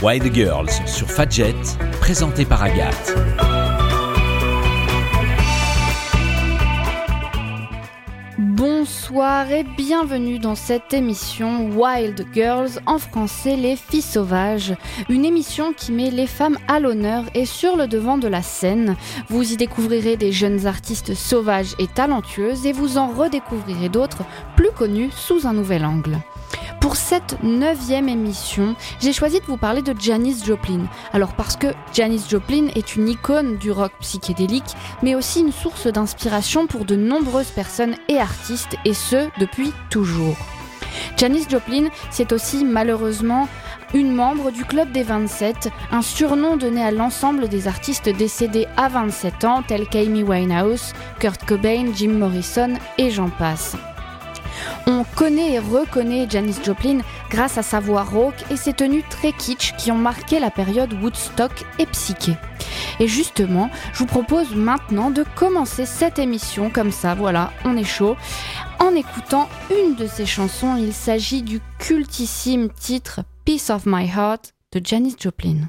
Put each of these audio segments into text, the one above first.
Wild Girls sur Fadjet, présenté par Agathe. Bonsoir et bienvenue dans cette émission Wild Girls, en français les filles sauvages, une émission qui met les femmes à l'honneur et sur le devant de la scène. Vous y découvrirez des jeunes artistes sauvages et talentueuses et vous en redécouvrirez d'autres plus connus sous un nouvel angle. Pour cette 9e émission, j'ai choisi de vous parler de Janis Joplin. Alors parce que Janis Joplin est une icône du rock psychédélique, mais aussi une source d'inspiration pour de nombreuses personnes et artistes, et ce, depuis toujours. Janis Joplin, c'est aussi malheureusement une membre du Club des 27, un surnom donné à l'ensemble des artistes décédés à 27 ans, tels qu'Amy Winehouse, Kurt Cobain, Jim Morrison et j'en passe. On connaît et reconnaît Janis Joplin grâce à sa voix rauque et ses tenues très kitsch qui ont marqué la période Woodstock et psyché. Et justement, je vous propose maintenant de commencer cette émission comme ça, voilà, on est chaud, en écoutant une de ses chansons. Il s'agit du cultissime titre Piece of My Heart de Janis Joplin.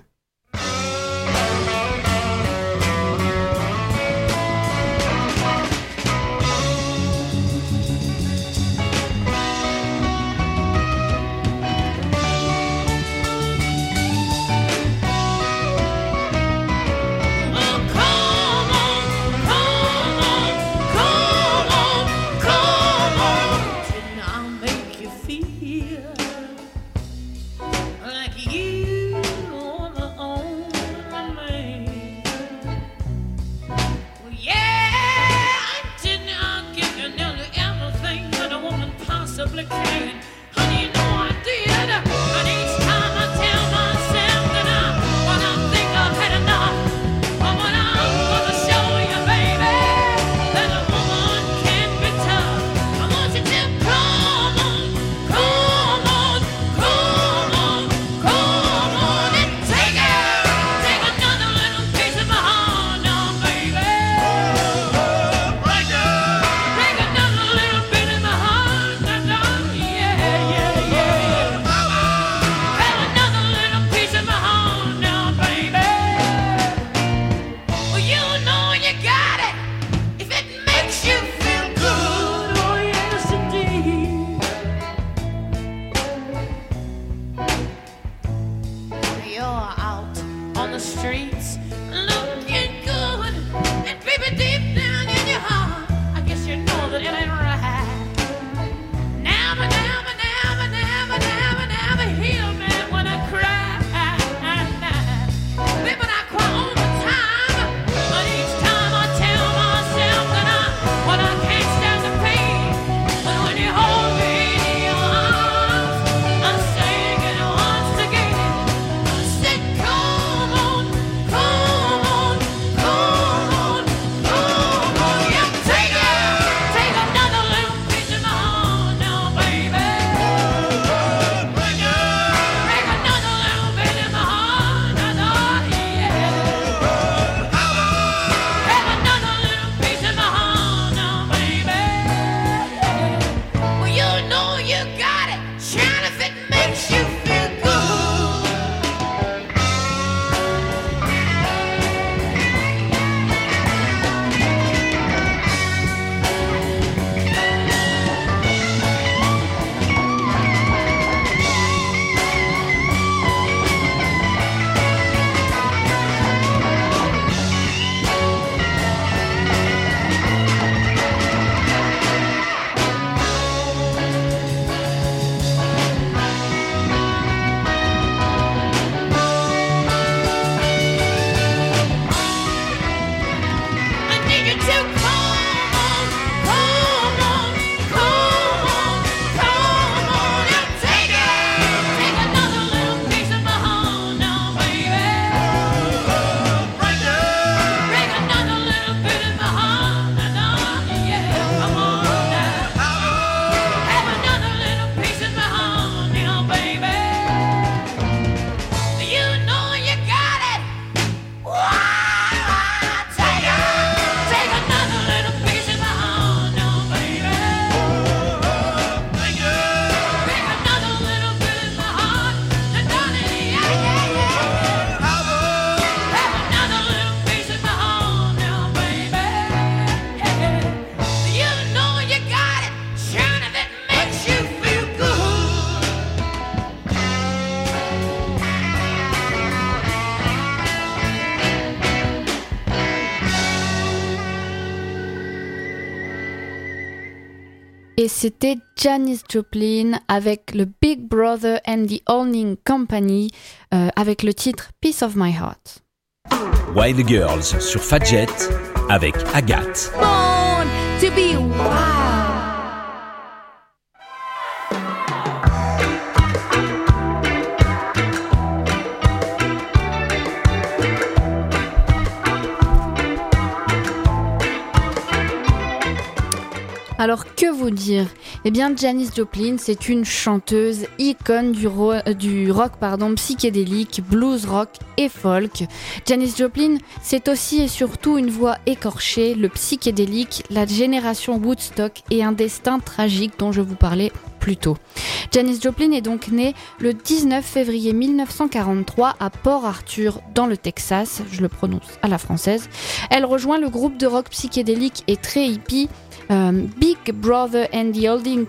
Et c'était Janis Joplin avec le Big Brother and the Holding Company avec le titre Piece of My Heart. Wild Girls sur Fadjet avec Agathe. Born to be wild. Alors que vous dire ? Eh bien Janis Joplin, c'est une chanteuse icône du rock psychédélique, blues rock et folk. Janis Joplin, c'est aussi et surtout une voix écorchée, le psychédélique, la génération Woodstock et un destin tragique dont je vous parlais plus tôt. Janis Joplin est donc née le 19 février 1943 à Port Arthur dans le Texas, je le prononce à la française. Elle rejoint le groupe de rock psychédélique et très hippie Big Brother and the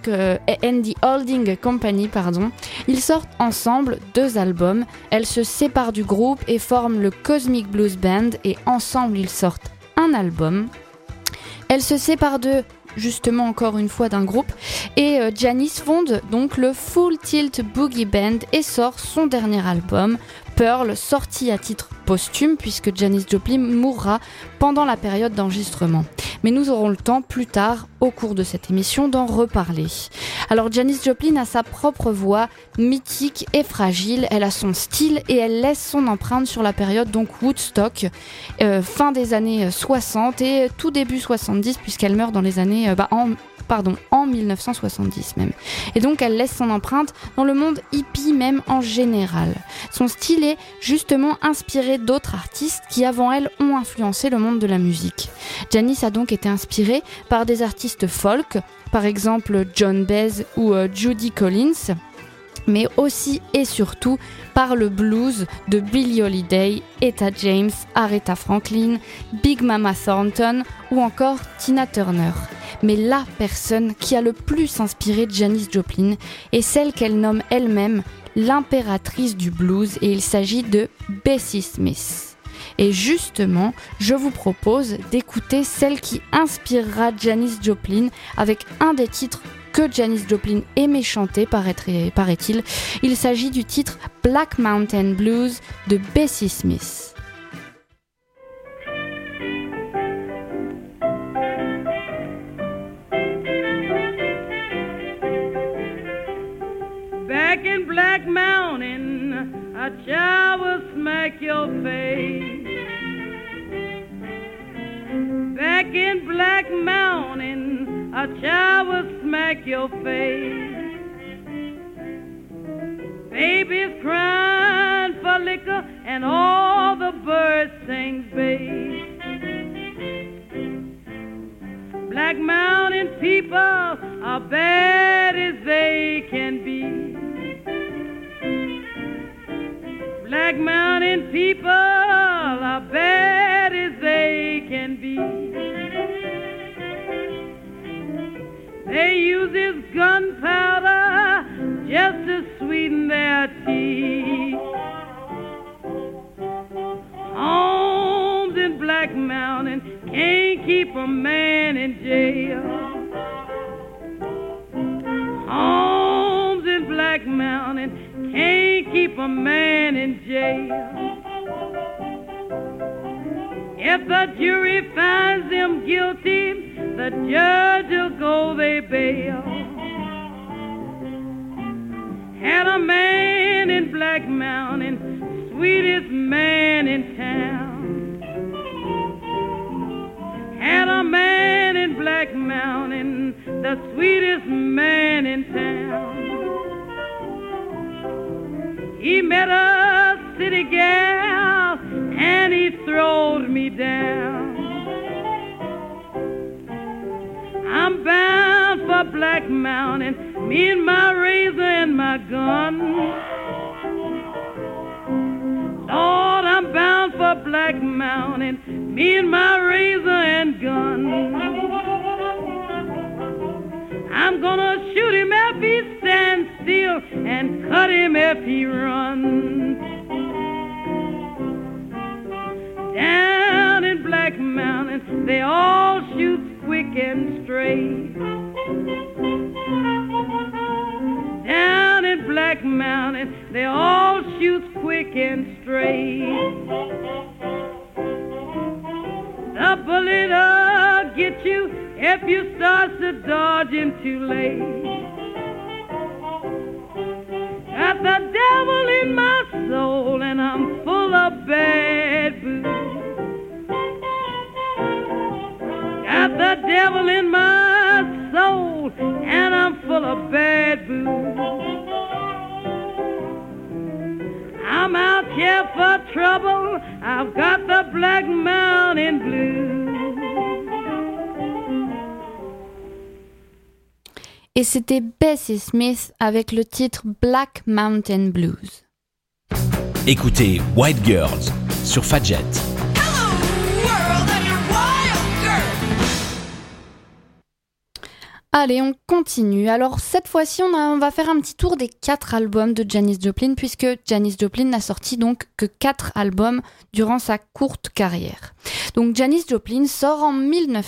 Holding Company, Ils sortent ensemble 2 albums. Elles se séparent du groupe et forment le Cosmic Blues Band et ensemble ils sortent un album. Elles se séparent justement encore une fois d'un groupe et Janis fonde donc le Full Tilt Boogie Band et sort son dernier album Pearl, sorti à titre posthume puisque Janis Joplin mourra pendant la période d'enregistrement. Mais nous aurons le temps plus tard au cours de cette émission d'en reparler. Alors Janis Joplin a sa propre voix mythique et fragile, elle a son style et elle laisse son empreinte sur la période donc Woodstock, fin des années 60 et tout début 70 puisqu'elle meurt dans les années en 1970 même. Et donc elle laisse son empreinte dans le monde hippie même en général. Son style est justement inspiré d'autres artistes qui avant elle ont influencé le monde de la musique. Janis a donc été inspirée par des artistes folk, par exemple John Baez ou Judy Collins, mais aussi et surtout par le blues de Billie Holiday, Etta James, Aretha Franklin, Big Mama Thornton ou encore Tina Turner. Mais la personne qui a le plus inspiré Janis Joplin est celle qu'elle nomme elle-même l'impératrice du blues et il s'agit de Bessie Smith. Et justement, je vous propose d'écouter celle qui inspirera Janis Joplin avec un des titres que Janis Joplin aimait chanter, paraît-il. Il s'agit du titre Black Mountain Blues de Bessie Smith. Back in Black Mountain, a child will smack your face. Back in Black Mountain, a child will smack your face. Baby's crying for liquor and all the birds sing bass. Black Mountain people are bad as they can be. Black Mountain people are bad as they can be. They use this gunpowder just to sweeten their tea. Homes in Black Mountain can't keep a man in jail. Homes in Black Mountain can't keep a man in jail. If the jury finds them guilty, the judge will go they bail. Had a man in Black Mountain, sweetest man in town. Had a man in Black Mountain, the sweetest man in town. He met a city gal and he throwed me down. I'm bound for Black Mountain, me and my razor and my gun. Lord, I'm bound for Black Mountain, me and my razor and gun. I'm gonna shoot him if he stands still and cut him if he runs. Down in Black Mountain, they all shoot quick and straight. Down in Black Mountain, they all shoot quick and straight. The bullet'll get you if you start to dodging too late. Got the devil in my soul and I'm full of bad booze. Got the devil in my soul and I'm full of bad booze. I'm out here for trouble, I've got the Black Mountain Blues. Et c'était Bessie Smith avec le titre Black Mountain Blues. Écoutez White Girls sur Fadjet. Allez, on continue. Alors cette fois-ci, on va faire un petit tour des 4 albums de Janis Joplin, puisque Janis Joplin n'a sorti donc que 4 albums durant sa courte carrière. Donc Janis Joplin sort en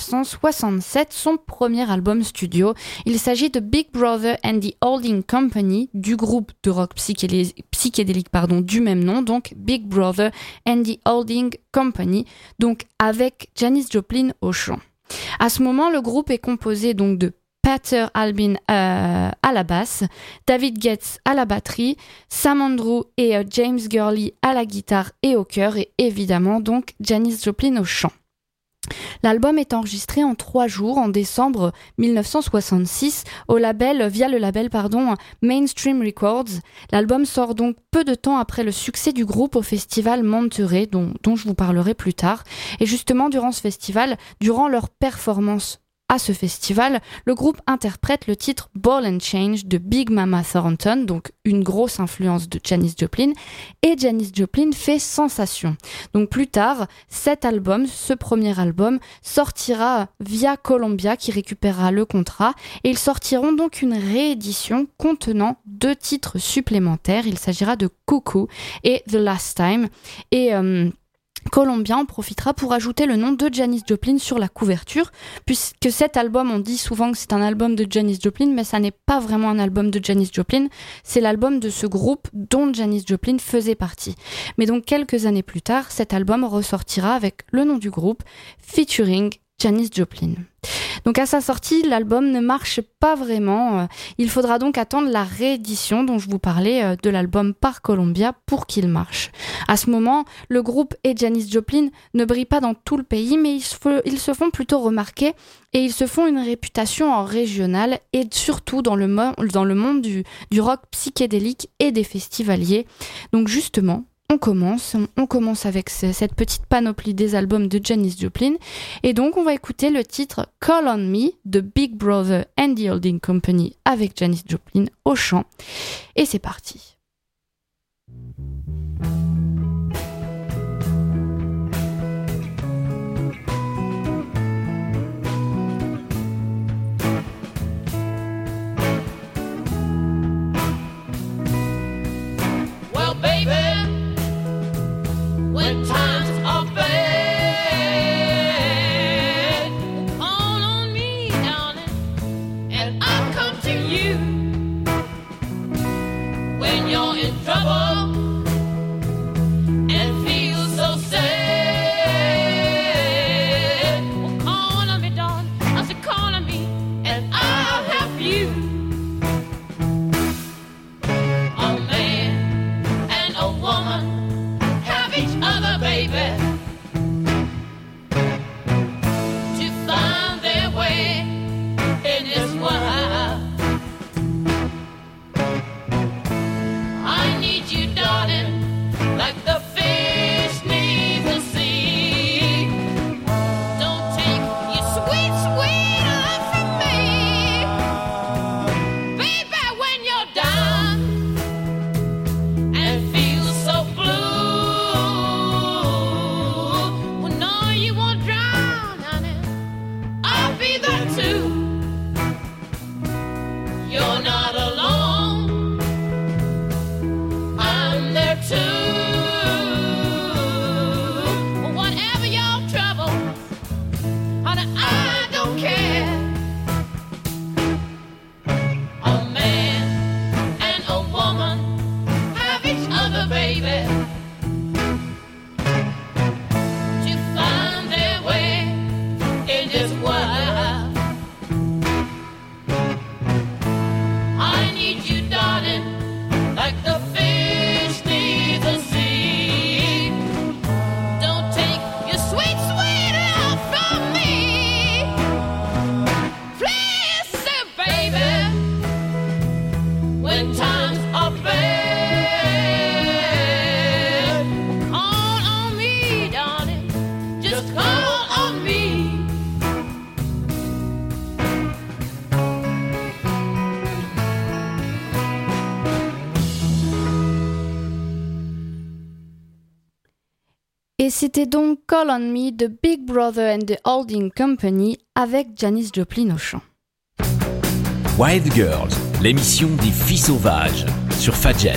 1967 son premier album studio. Il s'agit de Big Brother and the Holding Company, du groupe de rock psychédélique du même nom, donc Big Brother and the Holding Company, donc avec Janis Joplin au chant. À ce moment, le groupe est composé donc de Peter Albin à la basse, David Getz à la batterie, Sam Andrew et James Gurley à la guitare et au chœur, et évidemment donc Janis Joplin au chant. L'album est enregistré en 3 jours en décembre 1966 via le label Mainstream Records. L'album sort donc peu de temps après le succès du groupe au festival Monterey, dont je vous parlerai plus tard. Et justement, durant leur performance à ce festival, le groupe interprète le titre Ball and Change de Big Mama Thornton, donc une grosse influence de Janis Joplin, et Janis Joplin fait sensation. Donc plus tard, ce premier album, sortira via Columbia qui récupérera le contrat, et ils sortiront donc une réédition contenant 2 titres supplémentaires. Il s'agira de Cuckoo et The Last Time, et Columbia en profitera pour ajouter le nom de Janis Joplin sur la couverture, puisque cet album, on dit souvent que c'est un album de Janis Joplin, mais ça n'est pas vraiment un album de Janis Joplin, c'est l'album de ce groupe dont Janis Joplin faisait partie. Mais donc quelques années plus tard, cet album ressortira avec le nom du groupe, featuring Janis Joplin. Donc à sa sortie, l'album ne marche pas vraiment. Il faudra donc attendre la réédition dont je vous parlais de l'album par Columbia pour qu'il marche. À ce moment, le groupe et Janis Joplin ne brillent pas dans tout le pays, mais ils se font plutôt remarquer et ils se font une réputation en régional et surtout dans le monde du rock psychédélique et des festivaliers. Donc justement, on commence avec cette petite panoplie des albums de Janis Joplin, et donc on va écouter le titre Call on Me de Big Brother and the Holding Company avec Janis Joplin au chant, et c'est parti. When times are bad, call on me, darling, and I'll come to you. When you're Et c'était donc Call on Me de Big Brother and the Holding Company avec Janis Joplin au chant. Wild Girls, l'émission des filles sauvages sur Fadjet.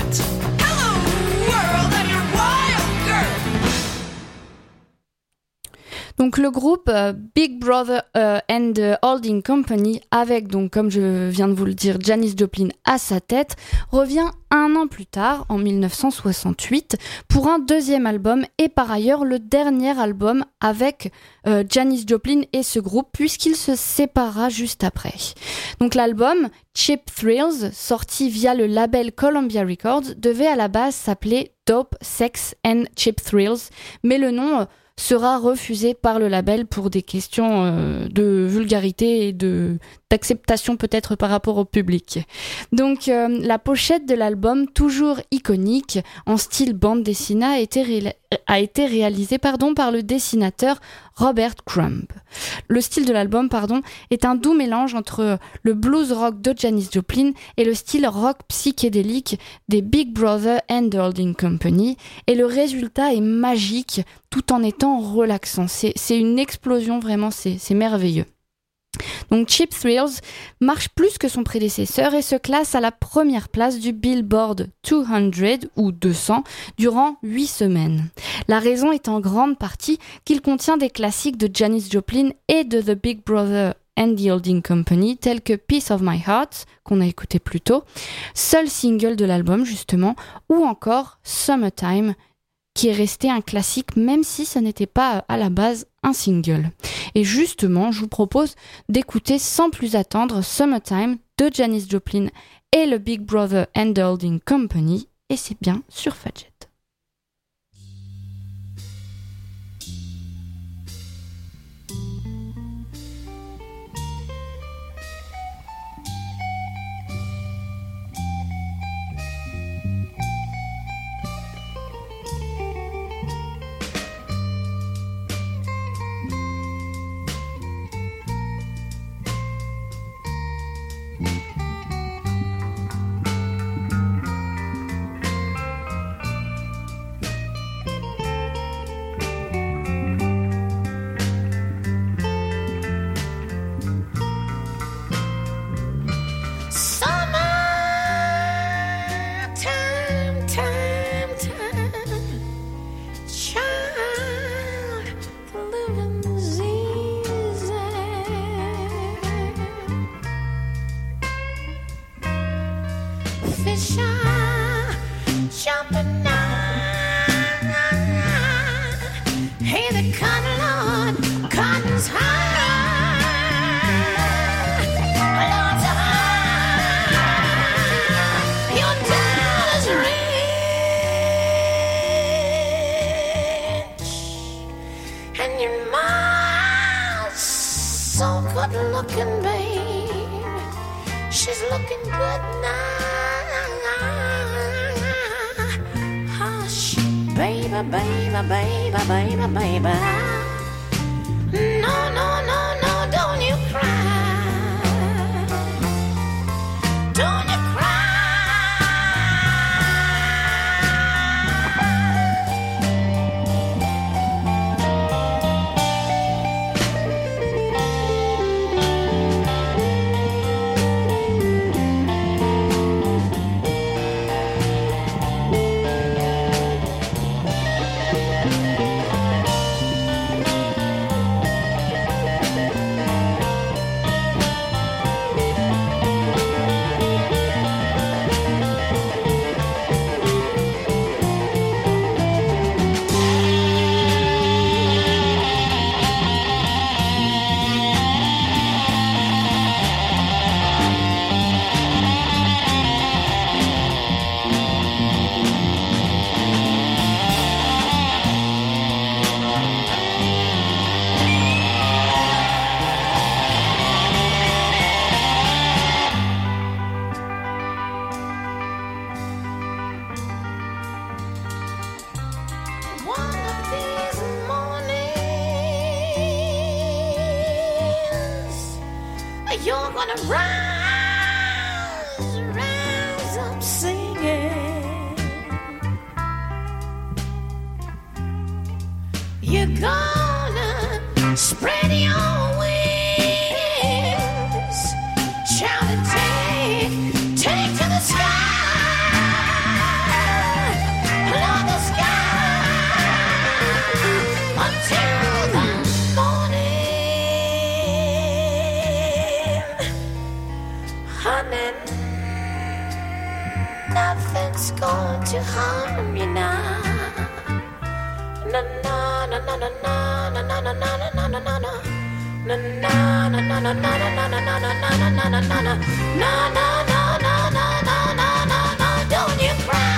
Donc le groupe Big Brother and the Holding Company, avec donc comme je viens de vous le dire Janis Joplin à sa tête, revient un an plus tard, en 1968, pour un deuxième album et par ailleurs le dernier album avec Janis Joplin et ce groupe, puisqu'il se séparera juste après. Donc l'album Cheap Thrills, sorti via le label Columbia Records, devait à la base s'appeler Dope, Sex and Cheap Thrills, mais le nom sera refusé par le label pour des questions de vulgarité et d'acceptation peut-être par rapport au public. Donc la pochette de l'album, toujours iconique, en style bande dessinée, a été réalisée par le dessinateur Robert Crumb. Le style de l'album est un doux mélange entre le blues rock de Janis Joplin et le style rock psychédélique des Big Brother and the Holding Company, et le résultat est magique tout en étant relaxant. C'est une explosion, vraiment, c'est merveilleux. Donc Cheap Thrills marche plus que son prédécesseur et se classe à la première place du Billboard 200 ou 200 durant 8 semaines. La raison est en grande partie qu'il contient des classiques de Janis Joplin et de The Big Brother and the Holding Company, tels que Piece of My Heart, qu'on a écouté plus tôt, seul single de l'album justement, ou encore Summertime, qui est resté un classique même si ce n'était pas à la base un single. Et justement, je vous propose d'écouter sans plus attendre Summertime de Janis Joplin et le Big Brother and the Holding Company, et c'est bien sur Fadjet. you're gonna spread your wings, shout and take to the sky, love the sky until the morning, honey. Nothing's going to harm you now. Na na na na na na na na na na na na na na. Na na na na na na na na na na na na na na na. Na na na na na na na na na. Don't you cry.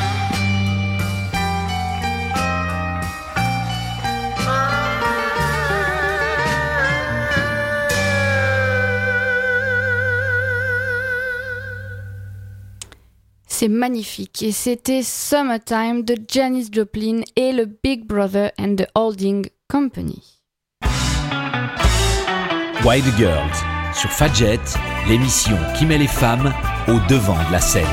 C'est magnifique et c'était Summertime de Janis Joplin et le Big Brother and the Holding Company. Wild Girls sur Fadjet, l'émission qui met les femmes au devant de la scène.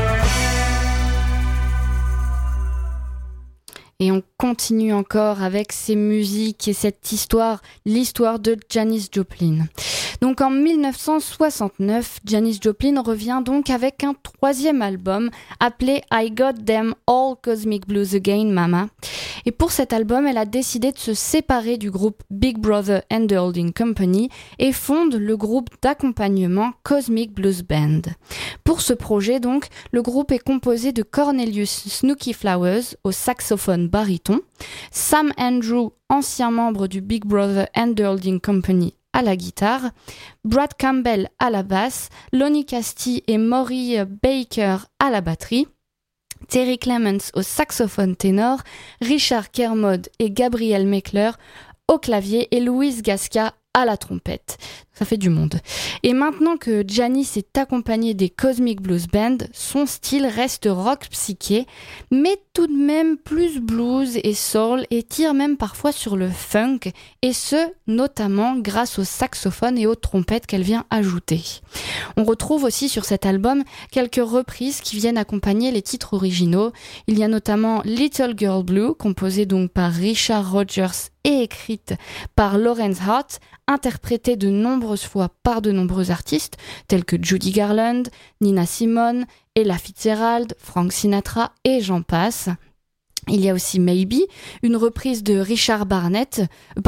Et on continue encore avec ces musiques et cette histoire, l'histoire de Janis Joplin. Donc en 1969, Janis Joplin revient donc avec un troisième album appelé I Got Them All Cosmic Blues Again, Mama. Et pour cet album, elle a décidé de se séparer du groupe Big Brother and the Holding Company et fonde le groupe d'accompagnement Cosmic Blues Band. Pour ce projet donc, le groupe est composé de Cornelius Snooky Flowers au saxophone baryton, Sam Andrew, ancien membre du Big Brother and the Holding Company, à la guitare, Brad Campbell à la basse, Lonnie Casty et Maury Baker à la batterie, Terry Clements au saxophone ténor, Richard Kermode et Gabriel Meckler au clavier et Louise Gasca à la trompette. Ça fait du monde. Et maintenant que Janis est accompagnée des Cosmic Blues Band, son style reste rock psyché, mais tout de même plus blues et soul et tire même parfois sur le funk, et ce, notamment grâce au saxophone et aux trompettes qu'elle vient ajouter. On retrouve aussi sur cet album quelques reprises qui viennent accompagner les titres originaux. Il y a notamment Little Girl Blue, composée donc par Richard Rodgers et écrite par Lawrence Hart, interprétée de nombreuses fois par de nombreux artistes tels que Judy Garland, Nina Simone, Ella Fitzgerald, Frank Sinatra et j'en passe. Il y a aussi Maybe, une reprise de Richard Barrett,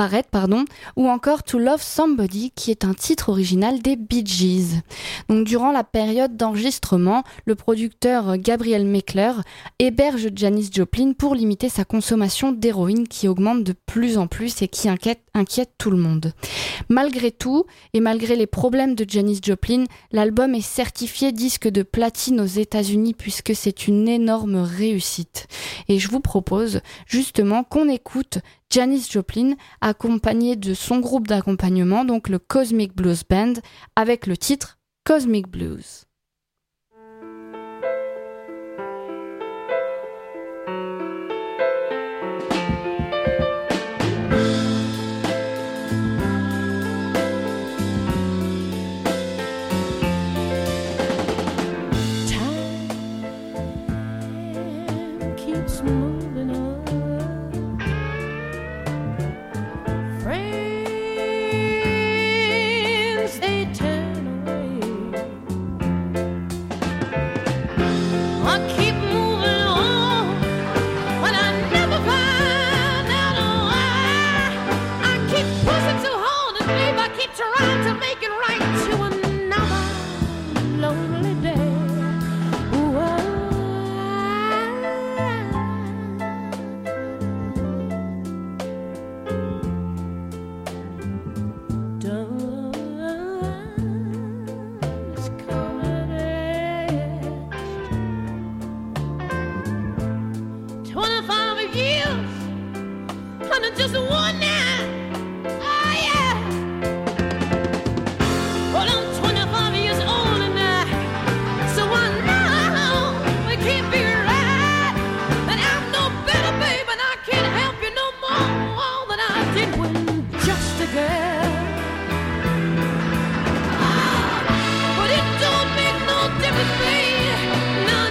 ou encore To Love Somebody, qui est un titre original des Bee Gees. Donc, durant la période d'enregistrement, le producteur Gabriel Meckler héberge Janis Joplin pour limiter sa consommation d'héroïne qui augmente de plus en plus et qui inquiète tout le monde. Malgré tout, et malgré les problèmes de Janis Joplin, l'album est certifié disque de platine aux États-Unis puisque c'est une énorme réussite. Et je vous propose justement qu'on écoute Janis Joplin accompagnée de son groupe d'accompagnement, donc le Cosmic Blues Band, avec le titre Cosmic Blues.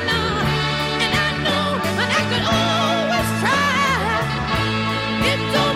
It don't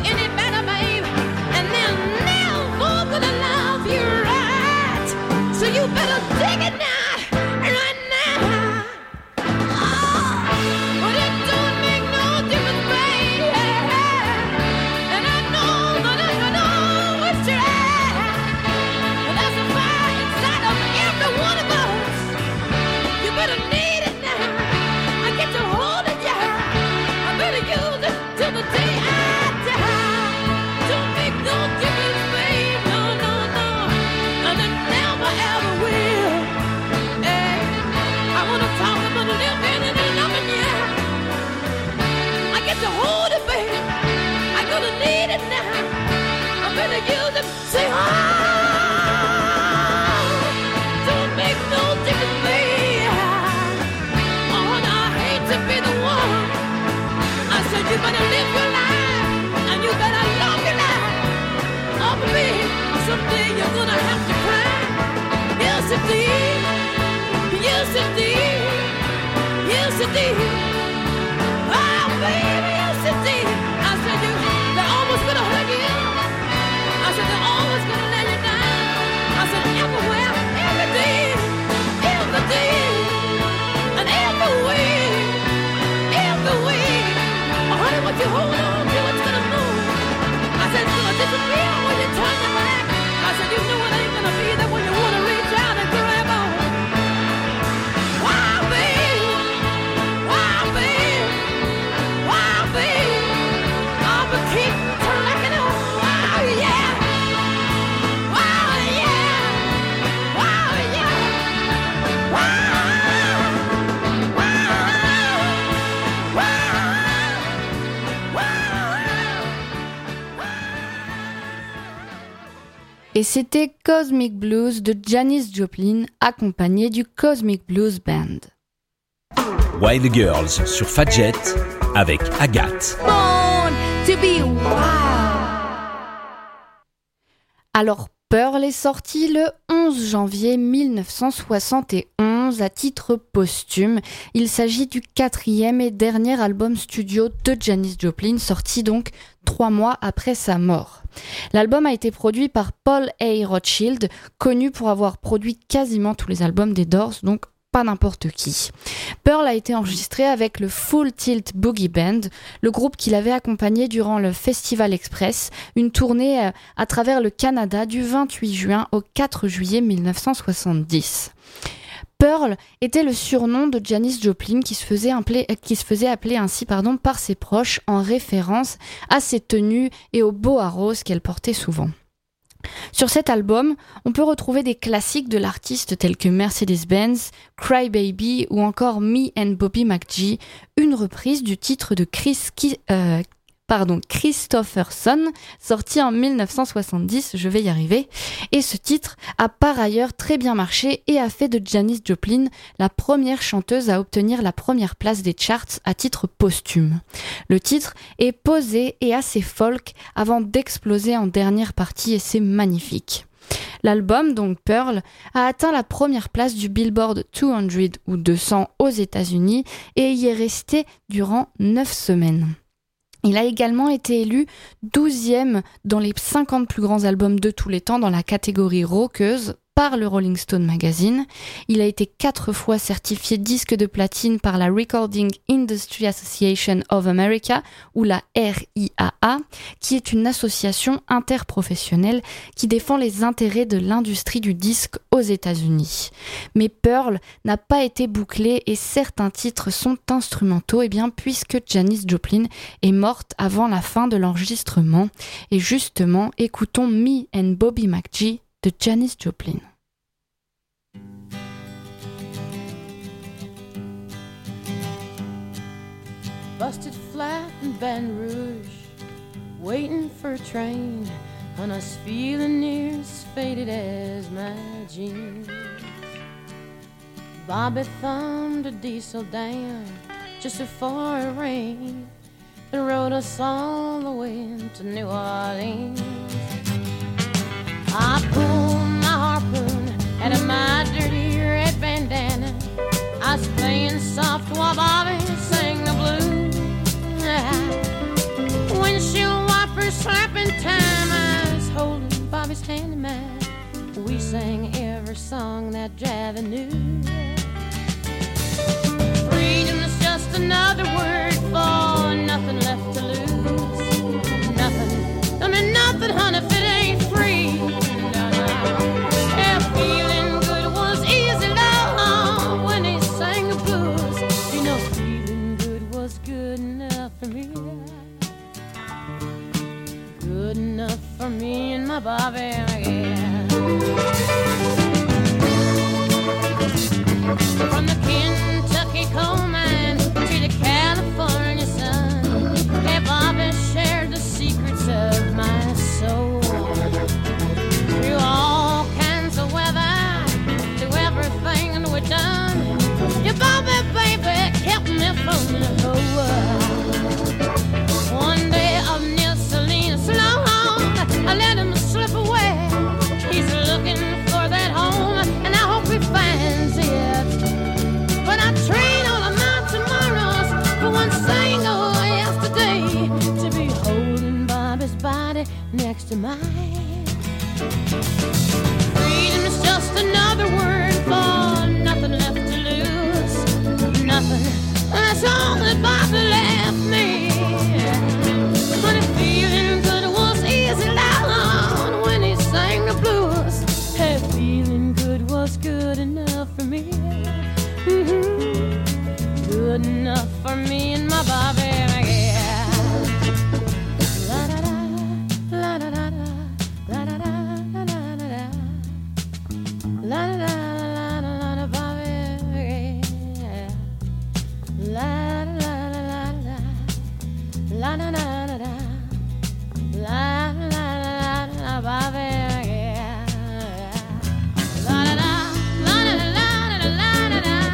any better, babe, and they'll never gonna love you right. So you better dig it now, right now. Oh, but it don't make no difference, babe. And I know it's right. But there's a fire inside of every one of us. You better need it now. I get to hold it, yeah. I better use it till the day I die. Don't make no difference, babe. No, no, no. And it never ever will. Hey, I wanna talk about living and loving you. I get to hold it, babe. I'm gonna need it now. I better use it. Say, don't make no difference, babe. Oh, and I hate to be the one. I said you better live your life and you better love your life. Oh, baby, someday you're gonna have to cry. Yes, indeed. Yes, indeed. Yes, indeed. Oh, baby, yes, indeed. I said they're always gonna hurt you. I said they're always gonna let you down. I said everywhere, every day, and everywhere. Oh, honey, what you hold on to, it's gonna move. I said it's gonna disappear when you turn your back. I said you know it ain't gonna be there when you wanna reach out and grab on. Wow, babe. I'll be keep tracking on. Wow, yeah. Wow, yeah. Wow, yeah. Et c'était Cosmic Blues de Janis Joplin, accompagné du Cosmic Blues Band. Wild Girls sur Fadjet avec Agathe. Born to be wild. Alors, Pearl est sorti le 11 janvier 1971 à titre posthume. Il s'agit du 4e et dernier album studio de Janis Joplin, sorti donc 3 mois après sa mort. L'album a été produit par Paul A. Rothchild, connu pour avoir produit quasiment tous les albums des Doors, donc pas n'importe qui. Pearl a été enregistré avec le Full Tilt Boogie Band, le groupe qui l'avait accompagné durant le Festival Express, une tournée à travers le Canada du 28 juin au 4 juillet 1970. Pearl était le surnom de Janis Joplin qui se faisait appeler ainsi par ses proches en référence à ses tenues et aux boas roses qu'elle portait souvent. Sur cet album, on peut retrouver des classiques de l'artiste tels que Mercedes-Benz, Cry Baby ou encore Me and Bobby McGee, une reprise du titre de Christopherson, sorti en 1970, je vais y arriver. Et ce titre a par ailleurs très bien marché et a fait de Janis Joplin la première chanteuse à obtenir la première place des charts à titre posthume. Le titre est posé et assez folk avant d'exploser en dernière partie et c'est magnifique. L'album, donc Pearl, a atteint la première place du Billboard 200 ou 200 aux États-Unis et y est resté durant 9 semaines. Il a également été élu 12e dans les 50 plus grands albums de tous les temps dans la catégorie rockeuse par le Rolling Stone Magazine. Il a été 4 fois certifié disque de platine par la Recording Industry Association of America, ou la RIAA, qui est une association interprofessionnelle qui défend les intérêts de l'industrie du disque aux États-Unis. Mais Pearl n'a pas été bouclé et certains titres sont instrumentaux, puisque Janis Joplin est morte avant la fin de l'enregistrement. Et justement, écoutons Me and Bobby McGee de Janis Joplin. Busted flat in Baton Rouge, waiting for a train, and I was feeling near as faded as my jeans. Bobby thumbed a diesel down just before it rained and rode us all the way to New Orleans. I pulled my harpoon out of my dirty red bandana. I was playing soft while Bobby sang the blues. Windshield wipers sang every song that Javi knew. Freedom is just another word for nothing left to lose. Nothing, I mean nothing, honey, if it ain't free. No, no. Yeah, feeling good was easy, love, when he sang the blues. You know, feeling good was good enough for me. Good enough for me and my Bobby, yeah. From the Kentucky coal mine to the California sun, hey, Bobby shared the secrets of my soul. Through all kinds of weather, through everything we've done, your Bobby, baby, kept me from the whole world. One day of near Salinas long, I let him slip away. He's looking for that home, and I hope he finds it. But I trade all of my tomorrows for one single yesterday, to be holding Bobby's body next to mine. Freedom is just another word for nothing left to lose. Nothing, that's all that Bobby left me. But if feeling good was easy down when he sang the blues, hey, feeling good was good enough for me. Mm-hmm. Good enough for me and my Bobby, yeah. La da da, la da da da, la da da la da da da, la da da la da Bobby, yeah. La da la la la, la da da da da, la la la Bobby, yeah. La da da, la da la la la la la.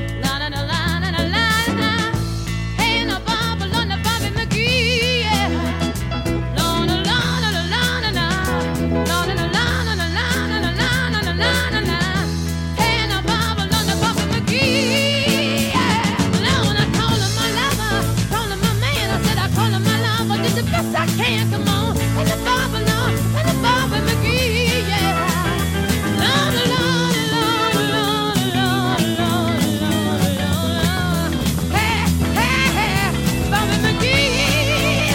I can't, come on, and the Bobby, no, and the Bobby McGee, yeah. Lord, Lord, Lord, Lord, Lord, Lord, Lord, Lord. Hey, hey, hey, Bobby McGee,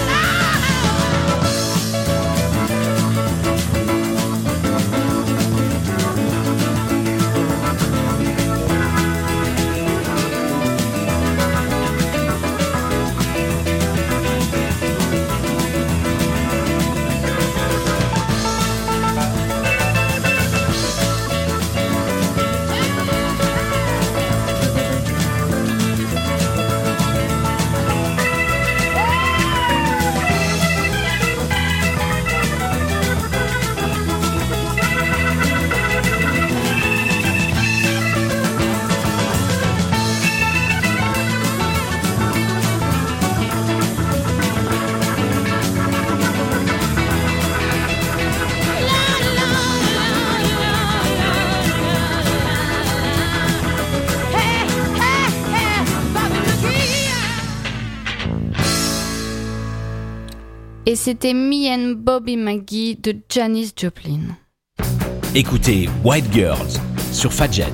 Et c'était Me and Bobby McGee de Janis Joplin. Écoutez White Girls sur Fadjet.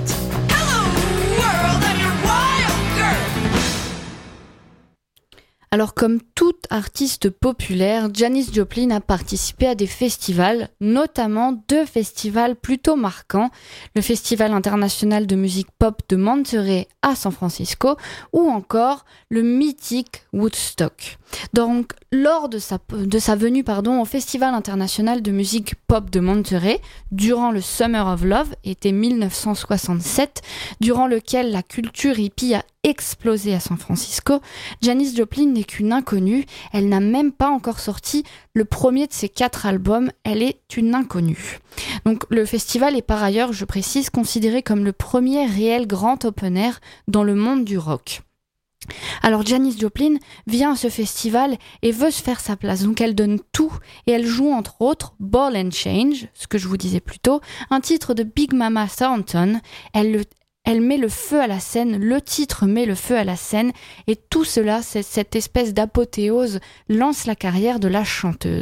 Alors comme toute artiste populaire, Janis Joplin a participé à des festivals, notamment 2 festivals plutôt marquants, le Festival international de musique pop de Monterey à San Francisco ou encore le mythique Woodstock. Donc lors de sa venue au Festival international de musique pop de Monterey, durant le Summer of Love, été 1967, durant lequel la culture hippie a explosé à San Francisco, Janis Joplin n'est qu'une inconnue, elle n'a même pas encore sorti le premier de ses 4 albums, elle est une inconnue. Donc le festival est par ailleurs, je précise, considéré comme le premier réel grand open air dans le monde du rock. Alors Janis Joplin vient à ce festival et veut se faire sa place, donc elle donne tout et elle joue entre autres Ball and Change, ce que je vous disais plus tôt, un titre de Big Mama Thornton. Elle met le feu à la scène, le titre met le feu à la scène et tout cela, cette espèce d'apothéose lance la carrière de la chanteuse.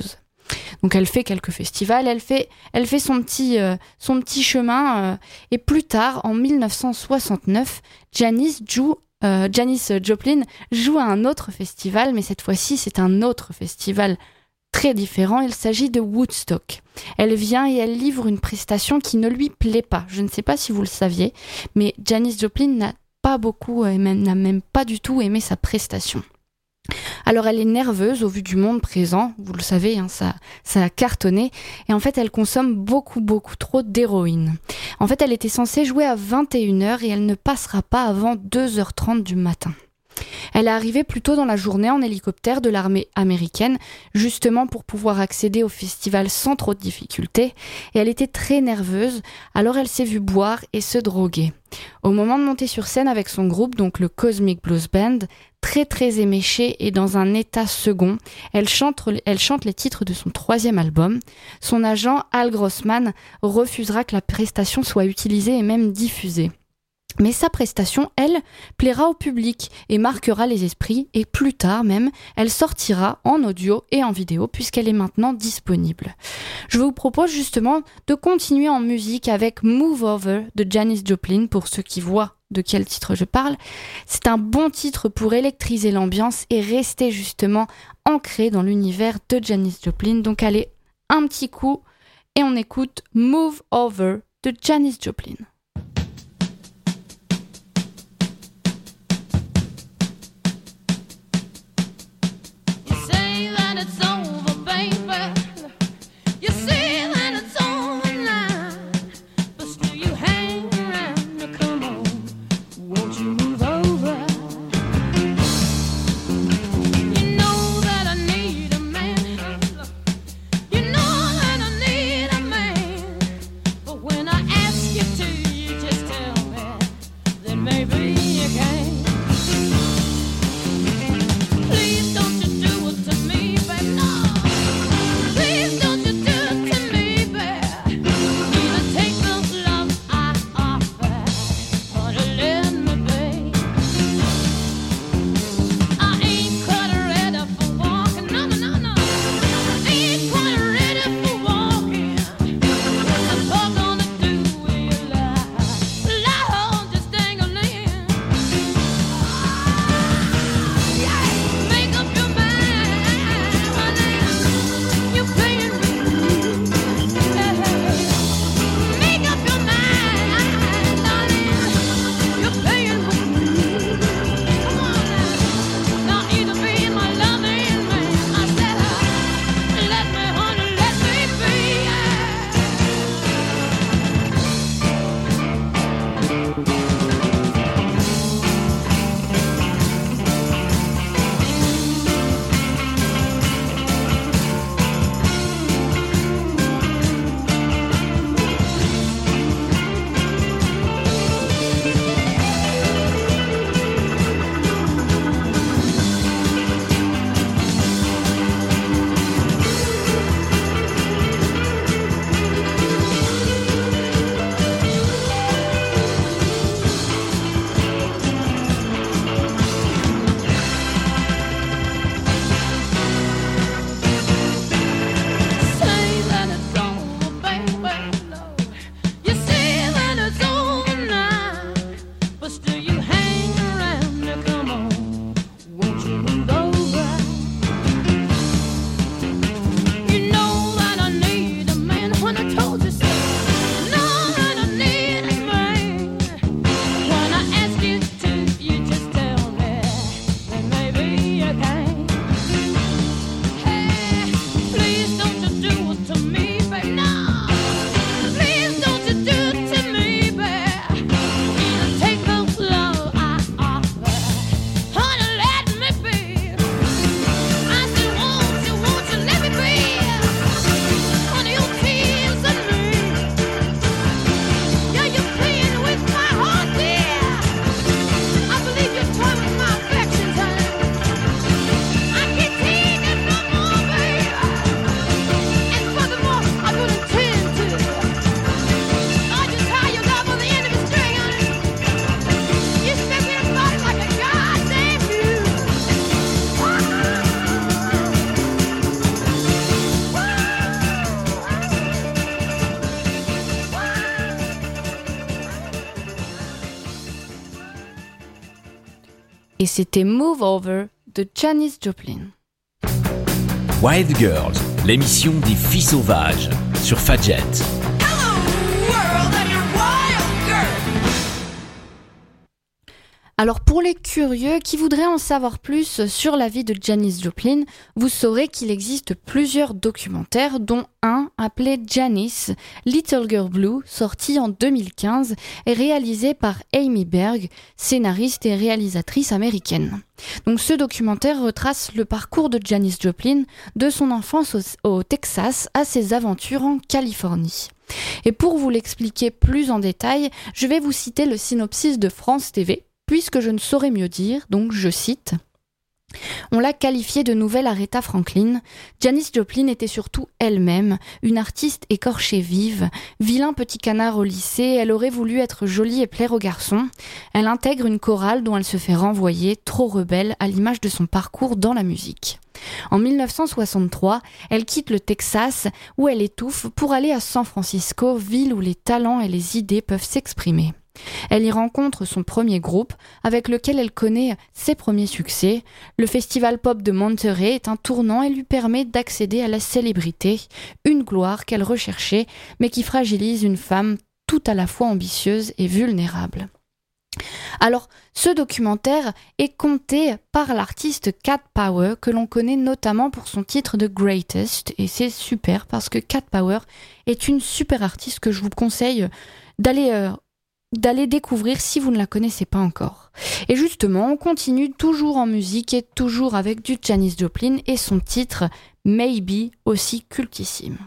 Donc elle fait quelques festivals, elle fait son petit chemin. Et plus tard, en 1969, Janis Joplin joue à un autre festival, mais cette fois-ci, c'est un autre festival très différent. Il s'agit de Woodstock. Elle vient et elle livre une prestation qui ne lui plaît pas. Je ne sais pas si vous le saviez, mais Janis Joplin n'a même pas du tout aimé sa prestation. Alors elle est nerveuse au vu du monde présent, vous le savez, hein, ça a cartonné, et en fait elle consomme beaucoup trop d'héroïne. En fait elle était censée jouer à 21h et elle ne passera pas avant 2h30 du matin. Elle est arrivée plus tôt dans la journée en hélicoptère de l'armée américaine, justement pour pouvoir accéder au festival sans trop de difficultés, et elle était très nerveuse, alors elle s'est vue boire et se droguer. Au moment de monter sur scène avec son groupe, donc le Cosmic Blues Band, très éméchée et dans un état second, elle chante les titres de son 3e album. Son agent, Al Grossman, refusera que la prestation soit utilisée et même diffusée. Mais sa prestation, elle, plaira au public et marquera les esprits, et plus tard même, elle sortira en audio et en vidéo puisqu'elle est maintenant disponible. Je vous propose justement de continuer en musique avec Move Over de Janis Joplin, pour ceux qui voient de quel titre je parle. C'est un bon titre pour électriser l'ambiance et rester justement ancré dans l'univers de Janis Joplin. Donc allez, un petit coup et on écoute Move Over de Janis Joplin. et c'était Move Over de Janis Joplin. Wild Girls, l'émission des filles sauvages sur Fadjet. Alors pour les curieux qui voudraient en savoir plus sur la vie de Janis Joplin, vous saurez qu'il existe plusieurs documentaires, dont un appelé Janis, Little Girl Blue, sorti en 2015 et réalisé par Amy Berg, scénariste et réalisatrice américaine. Donc ce documentaire retrace le parcours de Janis Joplin, de son enfance au Texas à ses aventures en Californie. Et pour vous l'expliquer plus en détail, je vais vous citer le synopsis de France TV, puisque je ne saurais mieux dire, donc je cite. On l'a qualifiée de nouvelle Aretha Franklin. Janis Joplin était surtout elle-même, une artiste écorchée vive, vilain petit canard au lycée, elle aurait voulu être jolie et plaire aux garçons. Elle intègre une chorale dont elle se fait renvoyer, trop rebelle, à l'image de son parcours dans la musique. En 1963, elle quitte le Texas, où elle étouffe, pour aller à San Francisco, ville où les talents et les idées peuvent s'exprimer. Elle y rencontre son premier groupe, avec lequel elle connaît ses premiers succès. Le festival pop de Monterey est un tournant et lui permet d'accéder à la célébrité, une gloire qu'elle recherchait, mais qui fragilise une femme tout à la fois ambitieuse et vulnérable. Alors, ce documentaire est conté par l'artiste Cat Power, que l'on connaît notamment pour son titre de Greatest, et c'est super parce que Cat Power est une super artiste que je vous conseille d'aller découvrir si vous ne la connaissez pas encore. Et justement, on continue toujours en musique et toujours avec du Janis Joplin et son titre Maybe, aussi cultissime.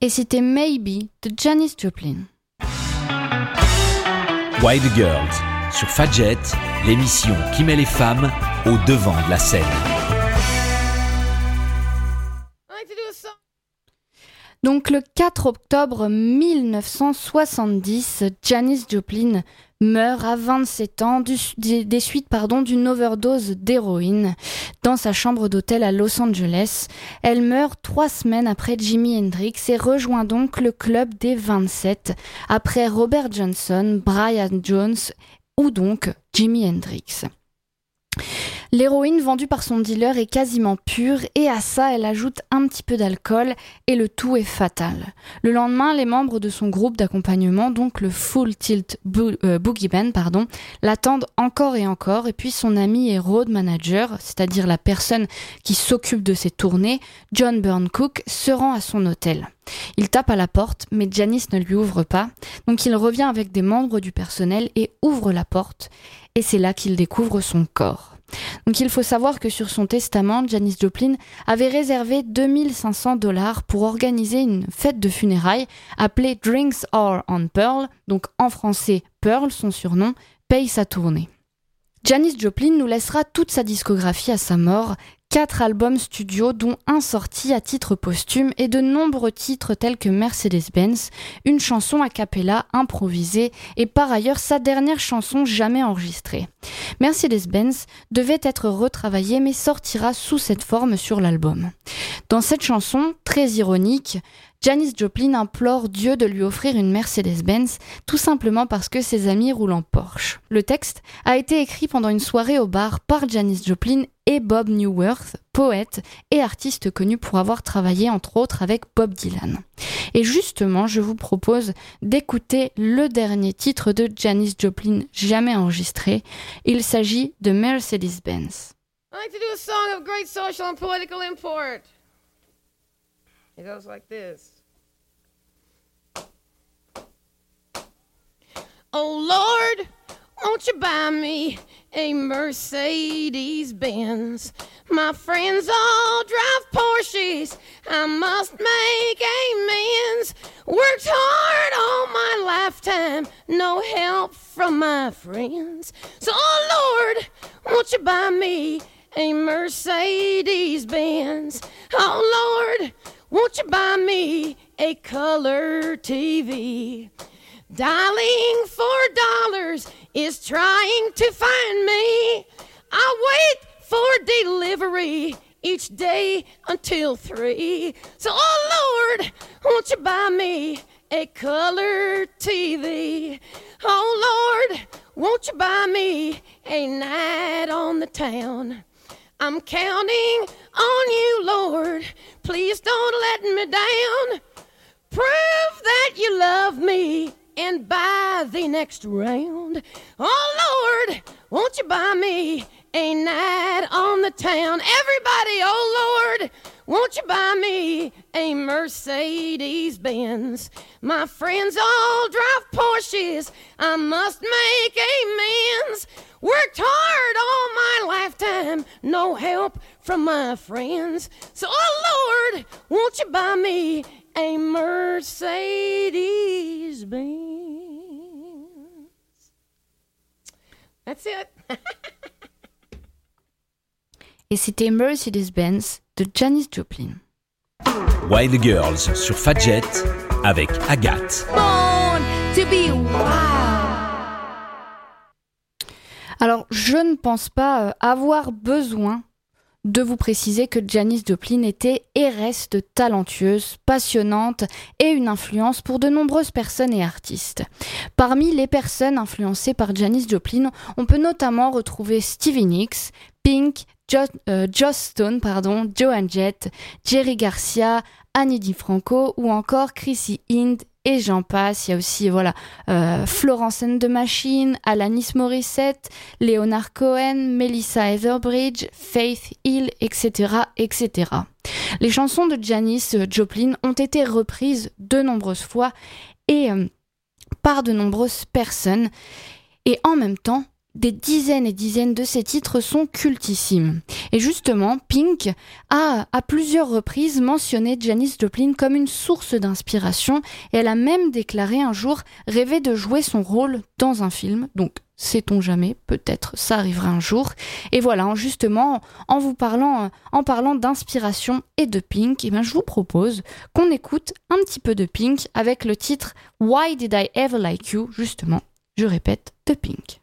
Et c'était Maybe de Janis Joplin. Wild Girls sur Fadjet, l'émission qui met les femmes au devant de la scène. Donc le 4 octobre 1970, Janis Joplin meurt à 27 ans des suites d'une overdose d'héroïne dans sa chambre d'hôtel à Los Angeles. Elle meurt 3 semaines après Jimi Hendrix et rejoint donc le club des 27 après Robert Johnson, Brian Jones ou donc Jimi Hendrix. L'héroïne vendue par son dealer est quasiment pure et à ça elle ajoute un petit peu d'alcool et le tout est fatal. Le lendemain, les membres de son groupe d'accompagnement, donc le Full Tilt Boogie Band, l'attendent encore et encore et puis son ami et road manager, c'est-à-dire la personne qui s'occupe de ses tournées, John Burncook, se rend à son hôtel. Il tape à la porte, mais Janis ne lui ouvre pas, donc il revient avec des membres du personnel et ouvre la porte et c'est là qu'il découvre son corps. Donc il faut savoir que sur son testament, Janis Joplin avait réservé $2 500 pour organiser une fête de funérailles appelée Drinks Are on Pearl, donc en français Pearl, son surnom, paye sa tournée. Janis Joplin nous laissera toute sa discographie à sa mort, 4 albums studio dont un sorti à titre posthume et de nombreux titres tels que Mercedes-Benz, une chanson a cappella improvisée et par ailleurs sa dernière chanson jamais enregistrée. Mercedes-Benz devait être retravaillée mais sortira sous cette forme sur l'album. Dans cette chanson, très ironique, Janis Joplin implore Dieu de lui offrir une Mercedes-Benz, tout simplement parce que ses amis roulent en Porsche. Le texte a été écrit pendant une soirée au bar par Janis Joplin et Bob Newhart, poète et artiste connu pour avoir travaillé entre autres avec Bob Dylan. Et justement, je vous propose d'écouter le dernier titre de Janis Joplin jamais enregistré. Il s'agit de Mercedes-Benz. I like to do a song of great social and political import. It goes like this. Oh Lord, won't you buy me a Mercedes-Benz? My friends all drive Porsches, I must make amends. Worked hard all my lifetime, no help from my friends. So oh Lord, won't you buy me a Mercedes-Benz? Oh Lord, won't you buy me a color TV? Dialing $4 is trying to find me. I wait for delivery each day until 3. So, oh Lord, won't you buy me a color TV? Oh Lord, won't you buy me a night on the town? I'm counting on you, Lord. Please don't let me down. Prove that you love me and buy the next round. Oh, Lord, won't you buy me a night on the town? Everybody, oh, Lord, won't you buy me a Mercedes-Benz? My friends all drive Porsches. I must make amends. Worked hard all my lifetime, no help from my friends. So, oh Lord, won't you buy me a Mercedes-Benz? That's it. Et c'était Mercedes-Benz de Janis Joplin. Wild Girls sur Fadjet avec Agathe. Born to be wild. Alors, je ne pense pas avoir besoin de vous préciser que Janis Joplin était et reste talentueuse, passionnante et une influence pour de nombreuses personnes et artistes. Parmi les personnes influencées par Janis Joplin, on peut notamment retrouver Stevie Nicks, Pink, Joss Stone, Joan Jett, Jerry Garcia, Ani DiFranco ou encore Chrissy Hynde et j'en passe. Il y a aussi Florence and the Machine, Alanis Morissette, Leonard Cohen, Melissa Etheridge, Faith Hill, etc., etc. Les chansons de Janis Joplin ont été reprises de nombreuses fois et par de nombreuses personnes. Et en même temps, des dizaines et dizaines de ses titres sont cultissimes. Et justement, Pink a à plusieurs reprises mentionné Janis Joplin comme une source d'inspiration et elle a même déclaré un jour rêver de jouer son rôle dans un film. Donc, sait-on jamais, peut-être ça arrivera un jour. Et voilà, justement, en parlant d'inspiration et de Pink, je vous propose qu'on écoute un petit peu de Pink avec le titre Why Did I Ever Like You, justement, je répète, de Pink.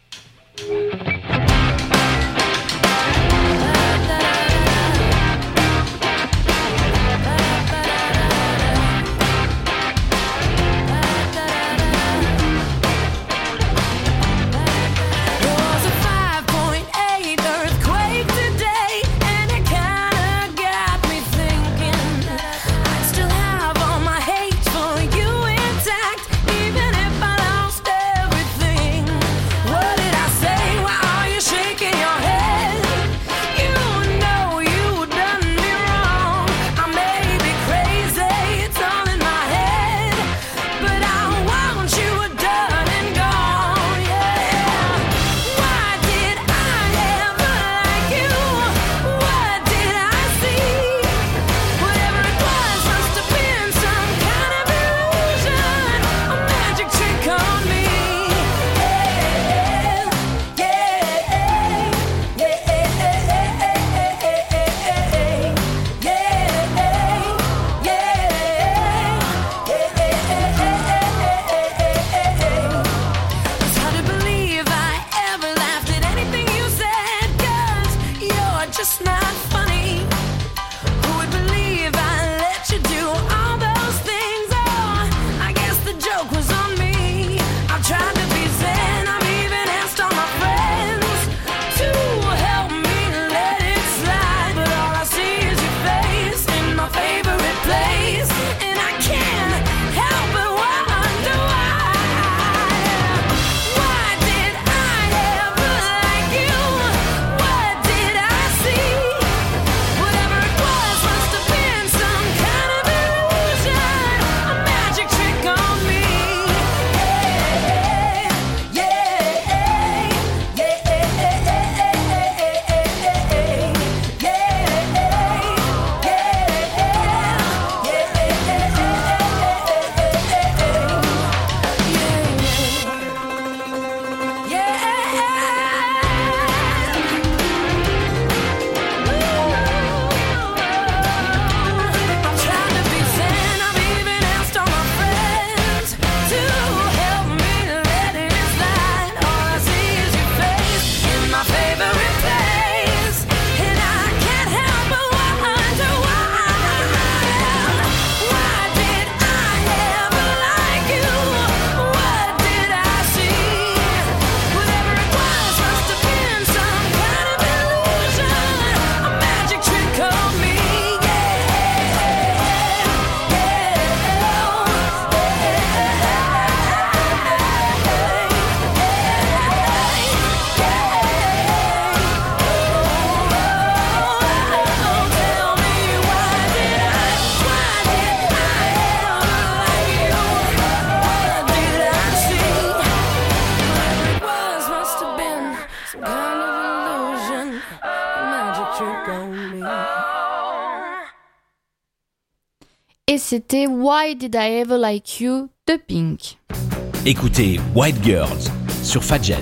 Et c'était Why Did I Ever Like You de Pink. Écoutez White Girls sur Fadjet.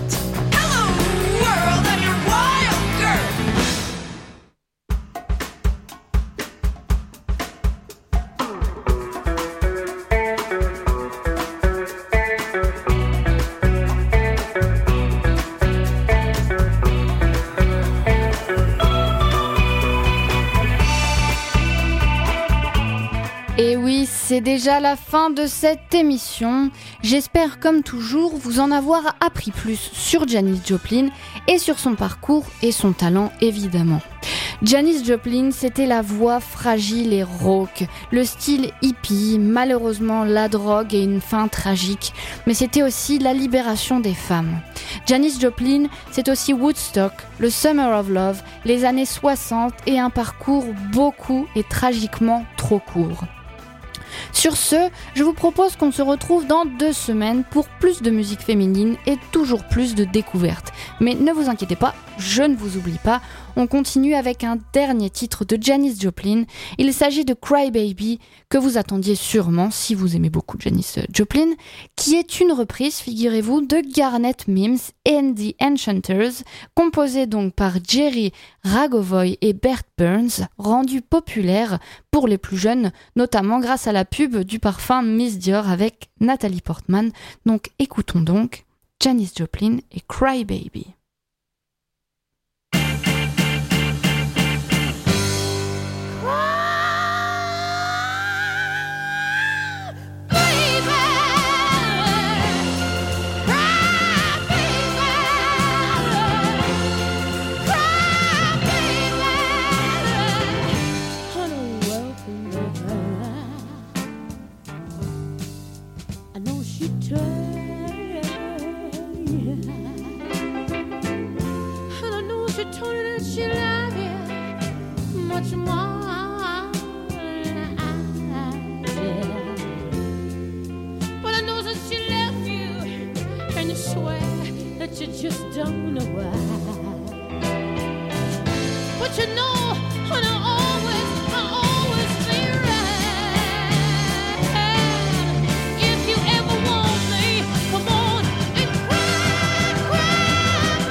Et oui, c'est déjà la fin de cette émission. J'espère comme toujours vous en avoir appris plus sur Janis Joplin et sur son parcours et son talent évidemment. Janis Joplin, c'était la voix fragile et rauque, le style hippie, malheureusement la drogue et une fin tragique, mais c'était aussi la libération des femmes. Janis Joplin, c'est aussi Woodstock, le Summer of Love, les années 60 et un parcours beaucoup et tragiquement trop court. Sur ce, je vous propose qu'on se retrouve dans 2 semaines pour plus de musique féminine et toujours plus de découvertes. Mais ne vous inquiétez pas, je ne vous oublie pas, on continue avec un dernier titre de Janis Joplin. Il s'agit de Cry Baby, que vous attendiez sûrement si vous aimez beaucoup Janis Joplin, qui est une reprise, figurez-vous, de Garnet Mims and the Enchanters, composée donc par Jerry Ragovoy et Bert Burns, rendue populaire pour les plus jeunes, notamment grâce à la pub du parfum Miss Dior avec Natalie Portman. Donc écoutons donc Janis Joplin et Cry Baby. She love you much more than I did. But I know that she left you, and you swear that you just don't know why. But you know, and I'll always be right. If you ever want me, come on and cry, cry,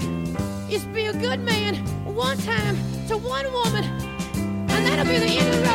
is be a good man one time to one woman, and that'll be the end of the